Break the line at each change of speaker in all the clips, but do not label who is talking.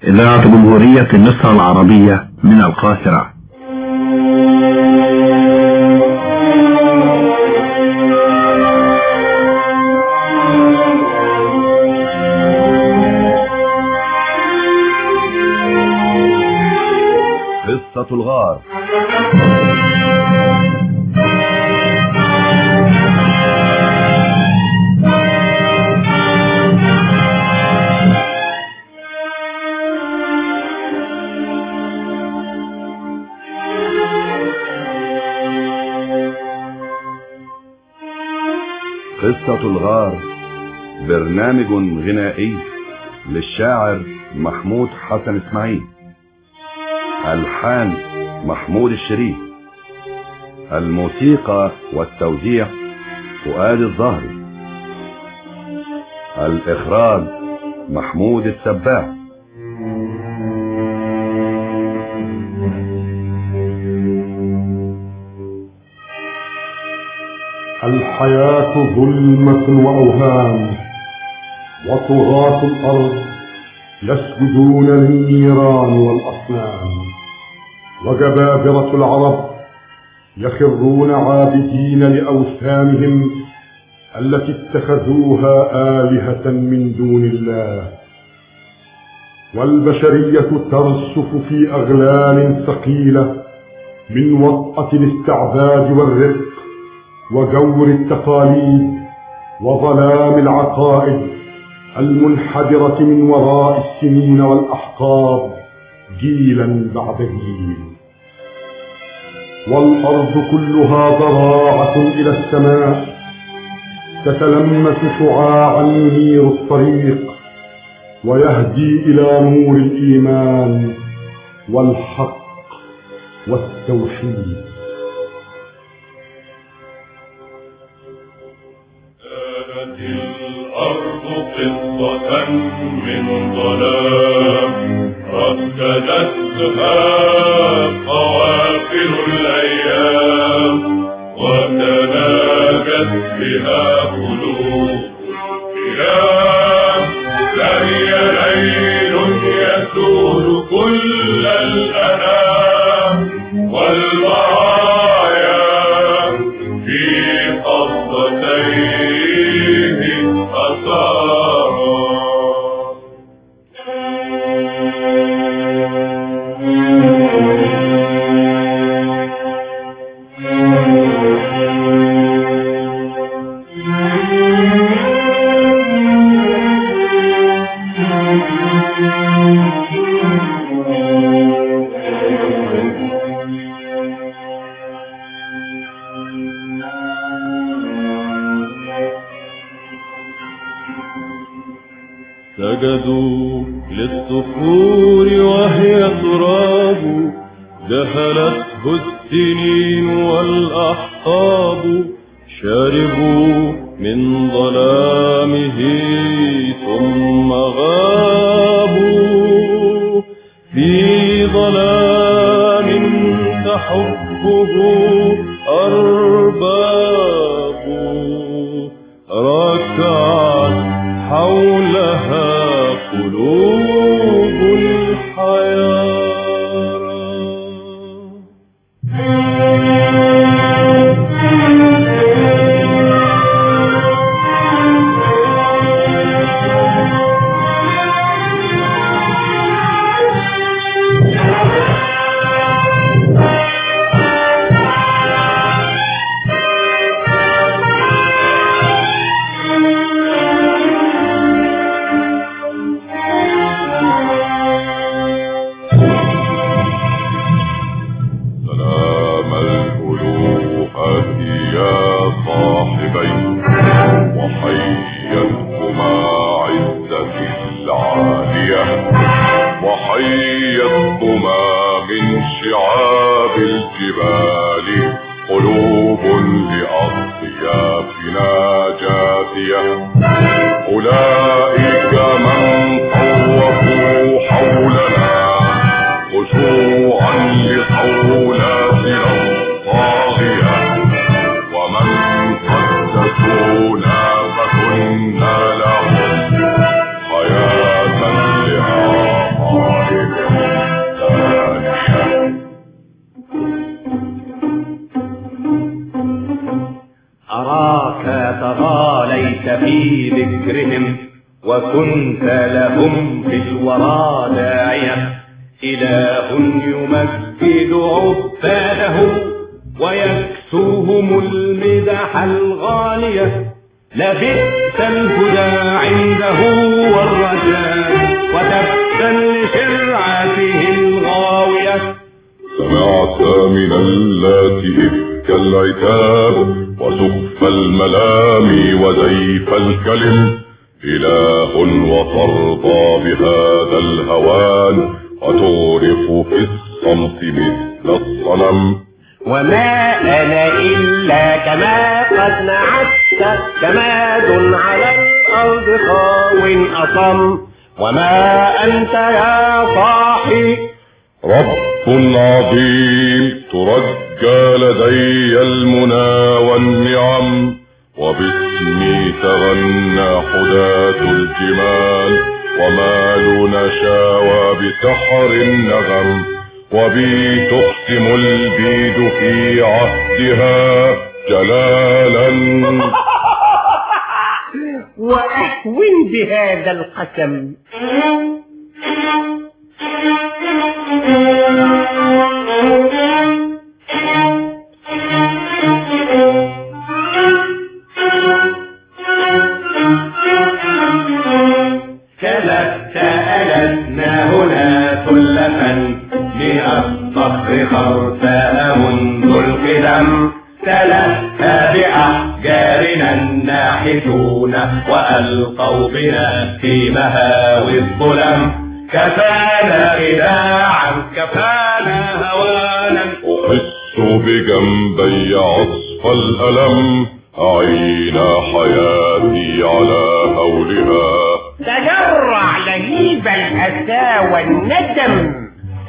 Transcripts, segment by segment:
إذاعة جمهورية مصر العربية من القاهرة.
قصة الغار. قصة الغار برنامج غنائي للشاعر محمود حسن اسماعيل، ألحان محمود الشريف، الموسيقى والتوزيع فؤاد الظهري، الإخراج محمود السباع.
الحياة ظلمة وأوهام، وطغاة الأرض يسجدون للنيران والأصنام، وجبابرة العرب يخرون عابدين لأوثانهم التي اتخذوها آلهة من دون الله، والبشرية ترسف في أغلال ثقيلة من وطأة الاستعباد والرق وجور التقاليد وظلام العقائد المنحدرة من وراء السنين والأحقاب جيلا بعد جيل. والأرض كلها ضراعة إلى السماء تتلمس شعاعا ينير الطريق ويهدي إلى نور الإيمان والحق والتوحيد.
الأرض قصة من ظلام رددتها قوافل الأيام، وتناجت بها قلوب الكرام. لهي ليل يسود كل الأنام، والبرايا في قبضتيه
سجدوا للصخور وهي تراب، جهلته السنين والأحقاب، شربوا من ظلامه ثم غابوا في ظلام تحبه أرباب، ركعت حولها قلوب الحياة.
وحيتهما من شعاب الجبال قلوب لأطيافنا جاثية. أولئك من طوفوا حولنا خشوعا لقولاتنا الطاغية، ومن قدسونا فكنا لهم حياة لها
في ذكرهم، وكنت لهم في الورى داعية، إله يمجد عباده ويكسوهم المدح الغالية. لبئس الهدى عنده والرجاء، وتبسا لشرعته الغاوية.
سمعت من اللات إفك العتاب، وسخف الملام وزيف الكلم، إله وترضى بهذا الهوان، وتعرف في الصمت مثل الصنم.
وما أنا إلا كما قد نعت، جماد على الأرض خاو أصم. وما أنت يا صاحي
رب عظيم ترجى لدي المنى والنعم، وباسمي تغنى حداة الجمال، ومالنا شاوى بسحر النغم، وبي تقسم البيد في عهدها جلالا.
وأهون بهذا القسم.
كلفت ألسنا هنا ثلثا من الصخر خرساء منذ القدم، تلهى بأحجارنا الناحتون، وألقوا بنا في مهاوي الظلم. كفانا خداعا كفانا هوانا،
أحس بجنبي عصف الألم، أعين حياتي على هولها.
تجرع لهيب الأسى والندم.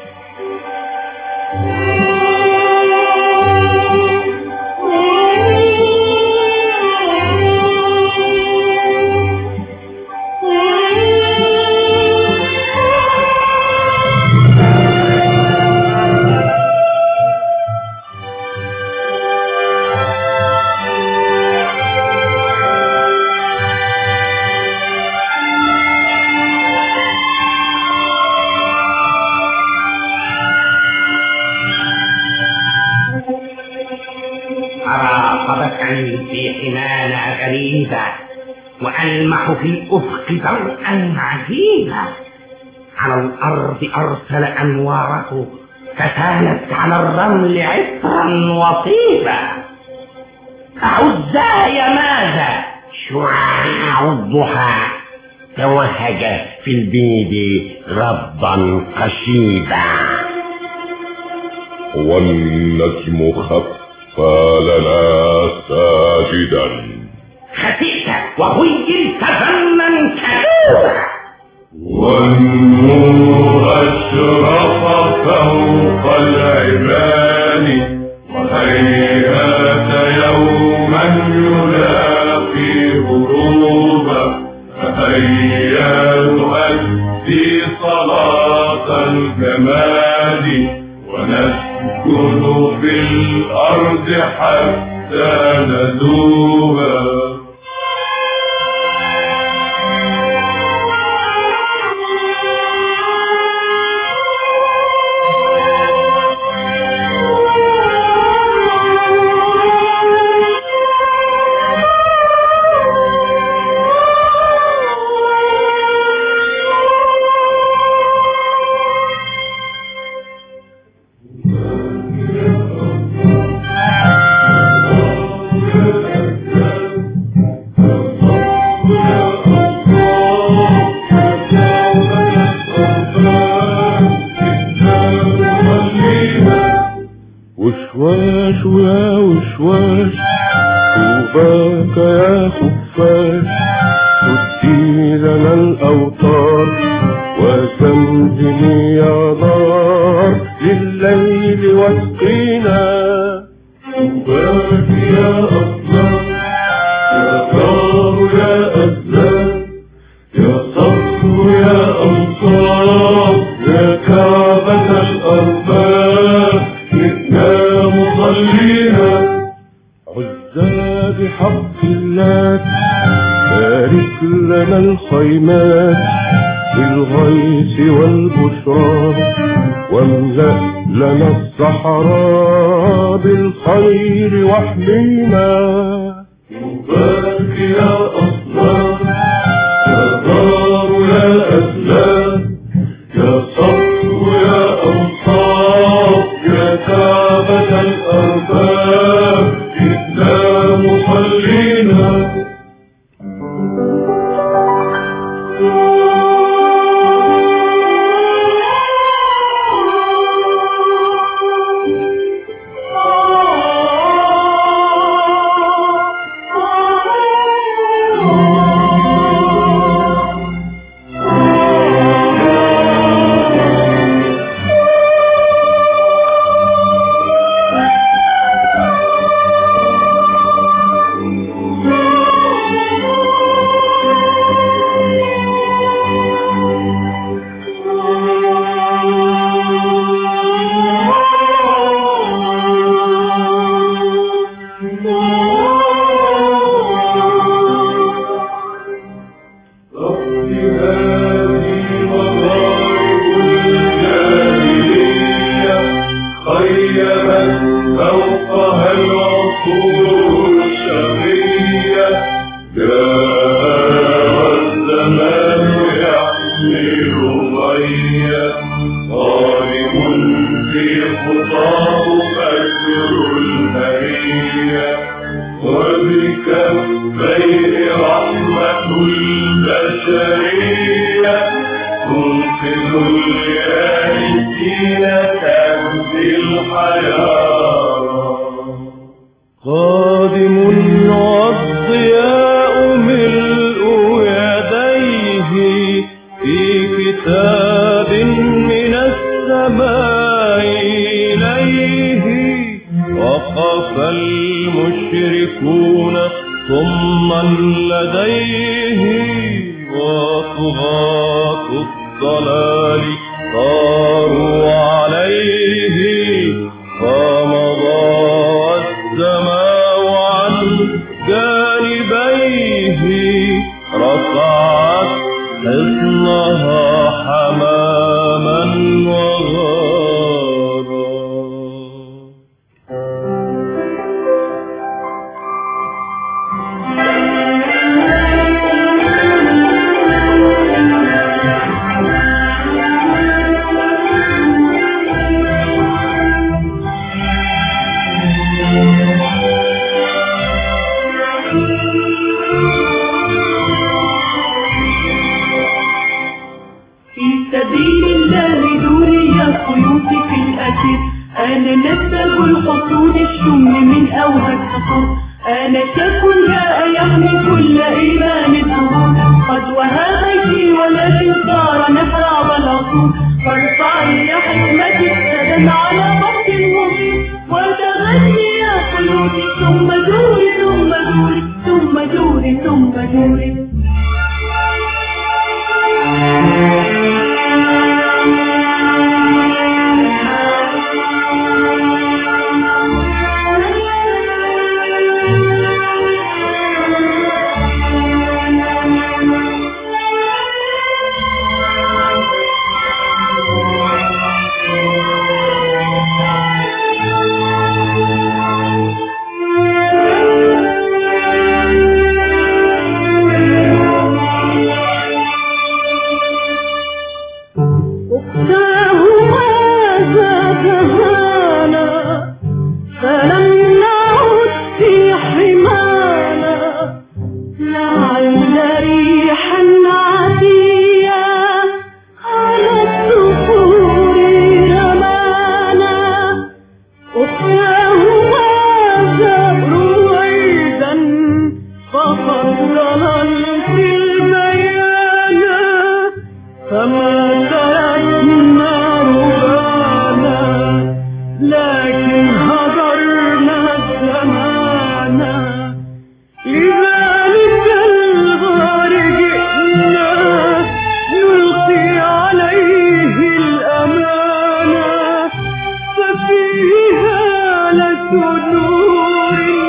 في حمانا غريبة، وألمح في الأفق ضوءا عجيبا. على الأرض أرسل أنواره، فسالت على الرمل عطرا وطيبا. أعزاي ماذا؟ شعاع الضحى توهج في البيد ربا قشيبا.
والنجم خف فلنا ساجدا.
خسئت وهيلت ظنا كبيرا.
والنور أشرف فوق العباد، وهيهات يوما يلاقي غروبا. فهيا نؤدي صلاة الجماد، ونسكن في الأرض حتى ندوبا.
وشواش ويا وشواش، طوباك يا خفاش، ودي لنا الأوطار، وزمزمي يا نار لليل واسقينا.
طوباك يا أطلال، يا طار يا أزلال، يا صخر يا أنصار، يا كعبة الأرباب، إنا مصلينا.
عزى بحق الله الكلمات بالغيث والبشرى، واملأ لنا الصحراء بالخير واحمينا.
طوباك يا أصنام، يا دار يا أسلام، يا صبر يا أنصاف، يا كعبة الأرباب، إنا مصلينا.
قادم والضياء ملء يديه في كتاب من السماء إليه. وقف المشركون صما لديه، وطغاة الضلال طاروا عليه. فمضى السماء عن جانبيه، رفعت حصنها حماما وغارا.
أنا نسب الخطون الشم من أوهى السطور، أنا شاك لا يحمي كل إيمان الظهور. قد وهى بيتي ولكن صار نحراب العصور، فارفعي يا حكمتي السلام على وقت المبين، وتغني يا قلوبي ثم دوري ثم دوري ثم دوري ثم دوري.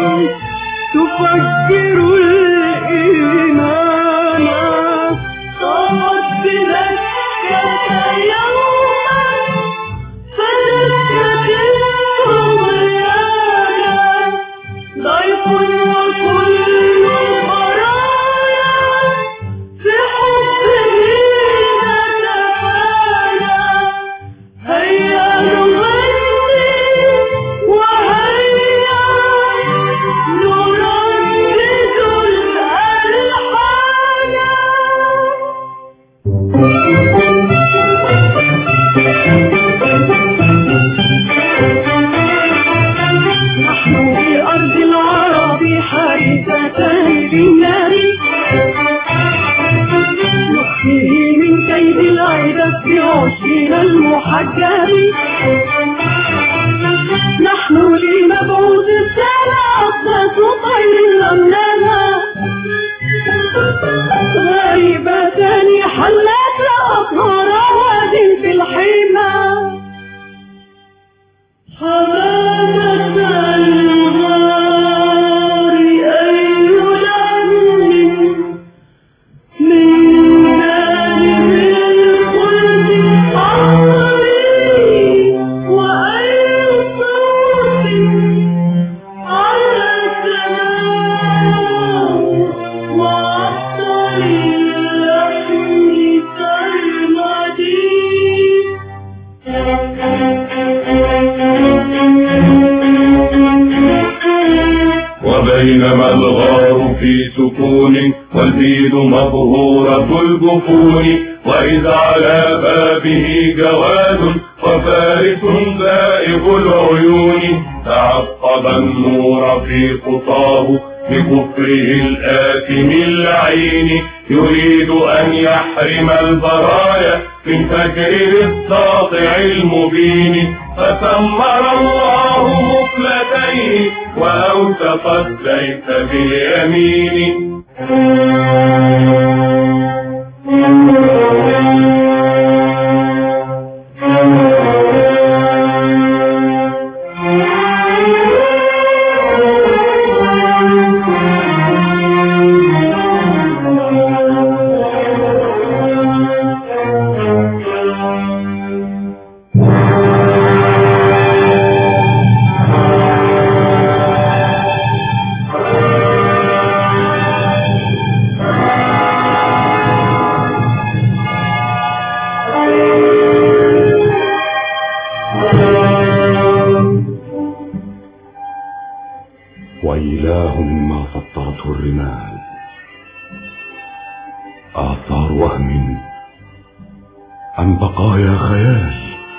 تفجر الإيمان نحن في أرض العرب حارسة بالنار نخفيه من كيد العدة بعشرنا المحجر نحن لمبعوث السماء أصوات طير أمنانا غريبتان حلت أطهار واد في الحمى حمامة الغار أي لم من جانب الخلد عطري وأي صوت على السماء وعطر اللحم كالمدين
وبينما الغار في سكون والبيد مظهورة الجفون وإذ على بابه جواد وفارس زائغ العيون تعقب النور في خطاه بكفره الآثم اللعين يريد أن يحرم البرايا من فجره الساطع المبين فسمر الله مفلتيه وأوثق السيف باليمين
وإله ما فطرته الرمال آثار وهم أم بقايا خيال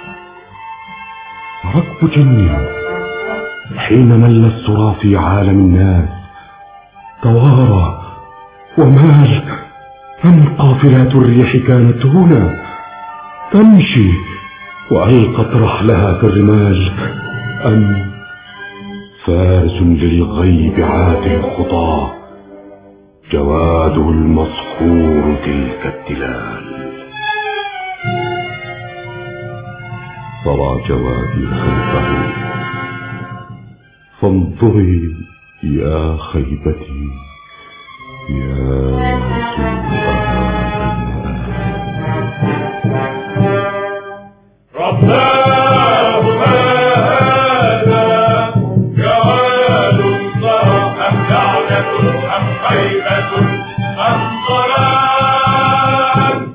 ركب جن حين مل السرى في عالم الناس توارى ومال أم قافلات الريح كانت هنا تمشي وألقت رحلها في الرمال أم فارس للغيب عات الخطى جواده المصخور تلك التلال صرى جوادي خلفه فانظري يا خيبتي يا
رباه ما هذا جواد صرى أم لعنة أم خيبة أم ضلال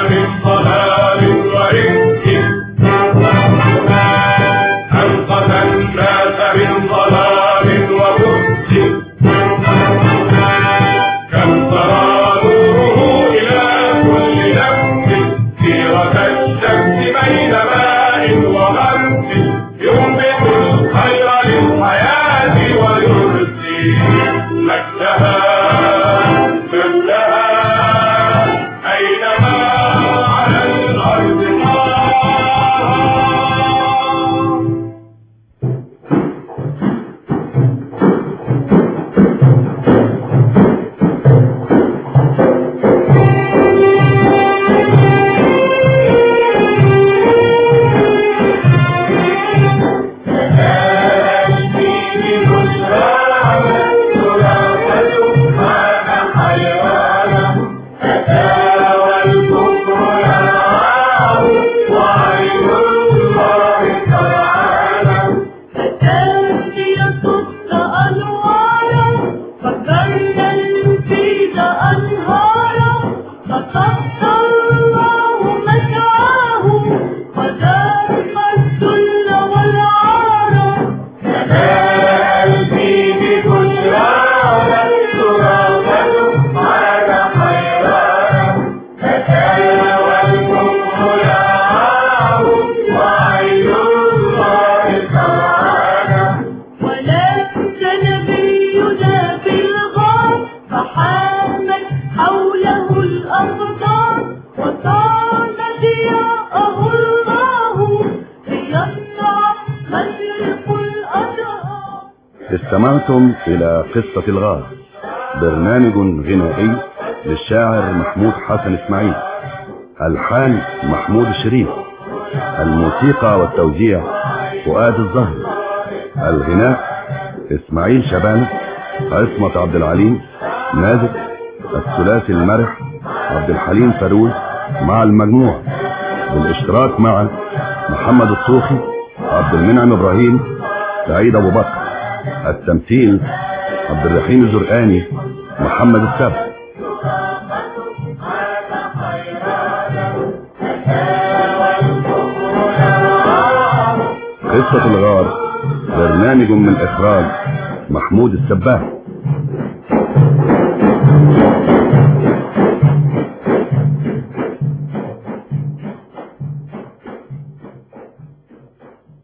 من ضلال ورزق أنقذ الناس من ضلال وبؤس كم ترى نوره إلى كل نفس سيرة الشمس بين ماء وغرس ينبت الخير للحياة ويرسي مجدها أينما على الأرض
استمعتم إلى قصة الغار، برنامج غنائي للشاعر محمود حسن إسماعيل، ألحان محمود الشريف، الموسيقى والتوزيع فؤاد الزهري، الغناء إسماعيل شبانة، عصمت عبد العليم، نازك، الثلاثي المرح عبد الحليم فاروز مع المجموعة، بالاشتراك مع محمد الصوخي، عبد المنعم إبراهيم، سعيد أبو بكر، التمثيل عبد الرحيم الزرقاني، محمد السبت. قصة الغار برنامج من إخراج محمود السباح.